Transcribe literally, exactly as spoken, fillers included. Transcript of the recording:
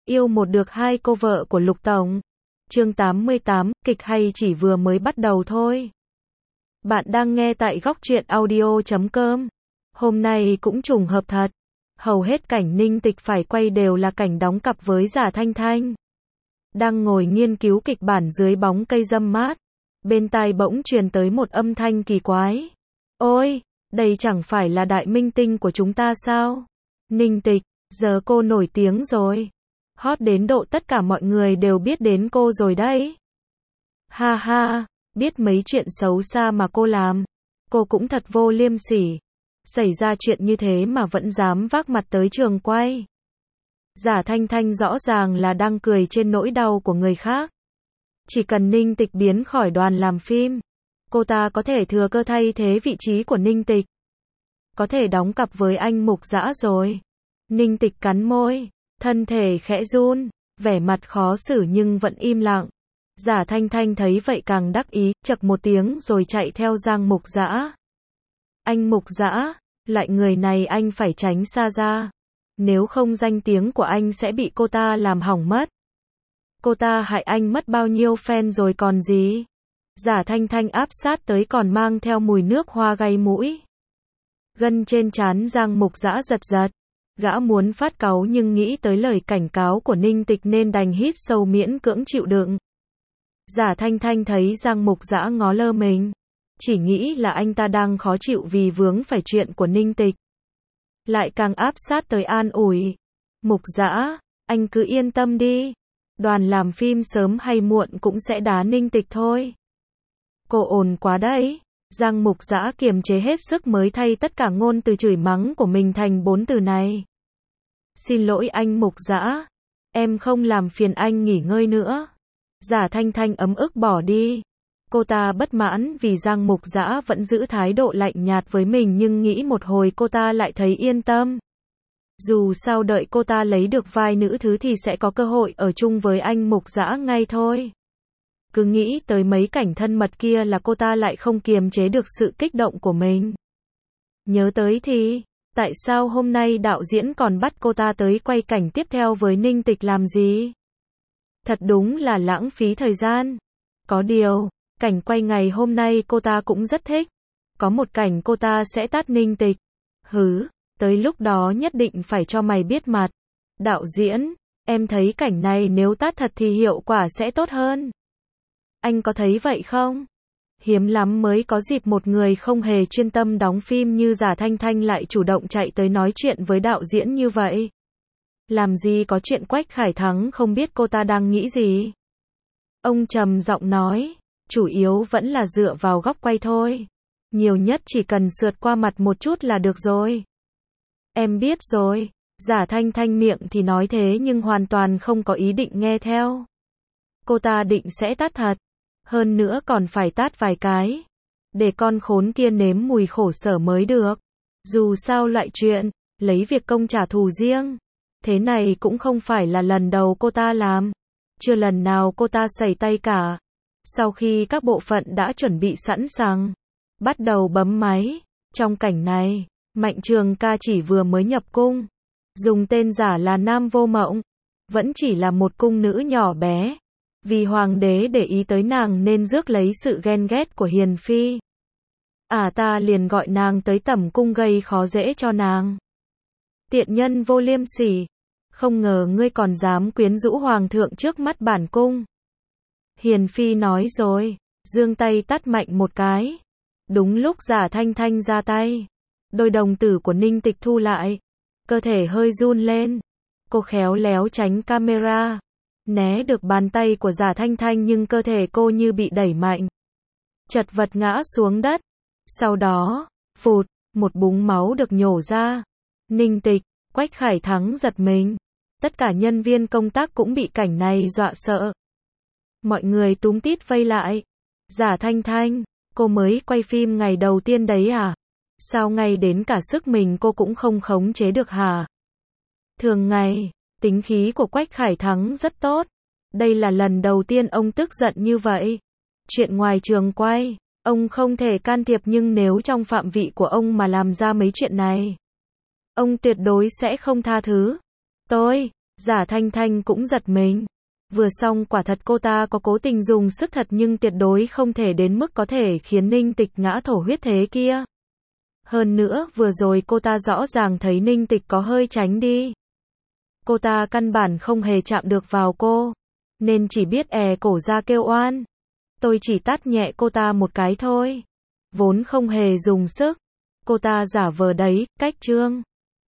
Yêu một được hai cô vợ của Lục Tổng. Chương tám mươi tám, kịch hay chỉ vừa mới bắt đầu thôi. Bạn đang nghe tại góc truyện audio chấm com. Hôm nay cũng trùng hợp thật. Hầu hết cảnh Ninh Tịch phải quay đều là cảnh đóng cặp với Giả Thanh Thanh. Đang ngồi nghiên cứu kịch bản dưới bóng cây râm mát. Bên tai bỗng truyền tới một âm thanh kỳ quái. Ôi, đây chẳng phải là đại minh tinh của chúng ta sao? Ninh Tịch, giờ cô nổi tiếng rồi. Hot đến độ tất cả mọi người đều biết đến cô rồi đấy. Ha ha, biết mấy chuyện xấu xa mà cô làm. Cô cũng thật vô liêm sỉ. Xảy ra chuyện như thế mà vẫn dám vác mặt tới trường quay. Giả Thanh Thanh rõ ràng là đang cười trên nỗi đau của người khác. Chỉ cần Ninh Tịch biến khỏi đoàn làm phim, cô ta có thể thừa cơ thay thế vị trí của Ninh Tịch. Có thể đóng cặp với anh Mục Dã rồi. Ninh Tịch cắn môi, thân thể khẽ run, vẻ mặt khó xử nhưng vẫn im lặng. Giả Thanh Thanh thấy vậy càng đắc ý, chậc một tiếng rồi chạy theo Giang Mục Dã. Anh Mục Dã, loại người này anh phải tránh xa ra. Nếu không danh tiếng của anh sẽ bị cô ta làm hỏng mất. Cô ta hại anh mất bao nhiêu fan rồi còn gì. Giả Thanh Thanh áp sát tới còn mang theo mùi nước hoa gây mũi. Gân trên trán Giang Mục Dã giật giật. Gã muốn phát cáu nhưng nghĩ tới lời cảnh cáo của Ninh Tịch nên đành hít sâu miễn cưỡng chịu đựng. Giả Thanh Thanh thấy Giang Mục Dã ngó lơ mình. Chỉ nghĩ là anh ta đang khó chịu vì vướng phải chuyện của Ninh Tịch. Lại càng áp sát tới an ủi. Mục Dã, anh cứ yên tâm đi. Đoàn làm phim sớm hay muộn cũng sẽ đá Ninh Tịch thôi. Cô ồn quá đấy. Giang Mục Dã kiềm chế hết sức mới thay tất cả ngôn từ chửi mắng của mình thành bốn từ này. Xin lỗi anh Mục Dã. Em không làm phiền anh nghỉ ngơi nữa. Giả Thanh Thanh ấm ức bỏ đi. Cô ta bất mãn vì Giang Mục Dã vẫn giữ thái độ lạnh nhạt với mình nhưng nghĩ một hồi cô ta lại thấy yên tâm. Dù sao đợi cô ta lấy được vai nữ thứ thì sẽ có cơ hội ở chung với anh Mục Dã ngay thôi. Cứ nghĩ tới mấy cảnh thân mật kia là cô ta lại không kiềm chế được sự kích động của mình. Nhớ tới thì, tại sao hôm nay đạo diễn còn bắt cô ta tới quay cảnh tiếp theo với Ninh Tịch làm gì? Thật đúng là lãng phí thời gian. Có điều, cảnh quay ngày hôm nay cô ta cũng rất thích. Có một cảnh cô ta sẽ tát Ninh Tịch. Hứ, tới lúc đó nhất định phải cho mày biết mặt. Đạo diễn, em thấy cảnh này nếu tát thật thì hiệu quả sẽ tốt hơn. Anh có thấy vậy không? Hiếm lắm mới có dịp một người không hề chuyên tâm đóng phim như Giả Thanh Thanh lại chủ động chạy tới nói chuyện với đạo diễn như vậy. Làm gì có chuyện Quách Khải Thắng không biết cô ta đang nghĩ gì. Ông trầm giọng nói, chủ yếu vẫn là dựa vào góc quay thôi. Nhiều nhất chỉ cần sượt qua mặt một chút là được rồi. Em biết rồi. Giả Thanh Thanh miệng thì nói thế nhưng hoàn toàn không có ý định nghe theo. Cô ta định sẽ tát thật. Hơn nữa còn phải tát vài cái. Để con khốn kia nếm mùi khổ sở mới được. Dù sao loại chuyện, lấy việc công trả thù riêng. Thế này cũng không phải là lần đầu cô ta làm. Chưa lần nào cô ta sẩy tay cả. Sau khi các bộ phận đã chuẩn bị sẵn sàng, bắt đầu bấm máy. Trong cảnh này, Mạnh Trường Ca chỉ vừa mới nhập cung. Dùng tên giả là Nam Vô Mộng. Vẫn chỉ là một cung nữ nhỏ bé. Vì hoàng đế để ý tới nàng nên rước lấy sự ghen ghét của Hiền Phi. À ta liền gọi nàng tới tẩm cung gây khó dễ cho nàng. Tiện nhân vô liêm sỉ. Không ngờ ngươi còn dám quyến rũ hoàng thượng trước mắt bản cung. Hiền Phi nói rồi, giương tay tát mạnh một cái. Đúng lúc Giả Thanh Thanh ra tay. Đôi đồng tử của Ninh Tịch thu lại. Cơ thể hơi run lên. Cô khéo léo tránh camera. Né được bàn tay của Giả Thanh Thanh nhưng cơ thể cô như bị đẩy mạnh. Chật vật ngã xuống đất. Sau đó, phụt, một búng máu được nhổ ra. Ninh Tịch, Quách Khải Thắng giật mình. Tất cả nhân viên công tác cũng bị cảnh này dọa sợ. Mọi người túm tít vây lại. Giả Thanh Thanh, cô mới quay phim ngày đầu tiên đấy à? Sao ngay đến cả sức mình cô cũng không khống chế được hả? Thường ngày, tính khí của Quách Khải Thắng rất tốt. Đây là lần đầu tiên ông tức giận như vậy. Chuyện ngoài trường quay, ông không thể can thiệp nhưng nếu trong phạm vị của ông mà làm ra mấy chuyện này, ông tuyệt đối sẽ không tha thứ. Tôi, Giả Thanh Thanh cũng giật mình. Vừa xong quả thật cô ta có cố tình dùng sức thật nhưng tuyệt đối không thể đến mức có thể khiến Ninh Tịch ngã thổ huyết thế kia. Hơn nữa, vừa rồi cô ta rõ ràng thấy Ninh Tịch có hơi tránh đi. Cô ta căn bản không hề chạm được vào cô, nên chỉ biết è cổ ra kêu oan. Tôi chỉ tát nhẹ cô ta một cái thôi. Vốn không hề dùng sức. Cô ta giả vờ đấy, cách Trương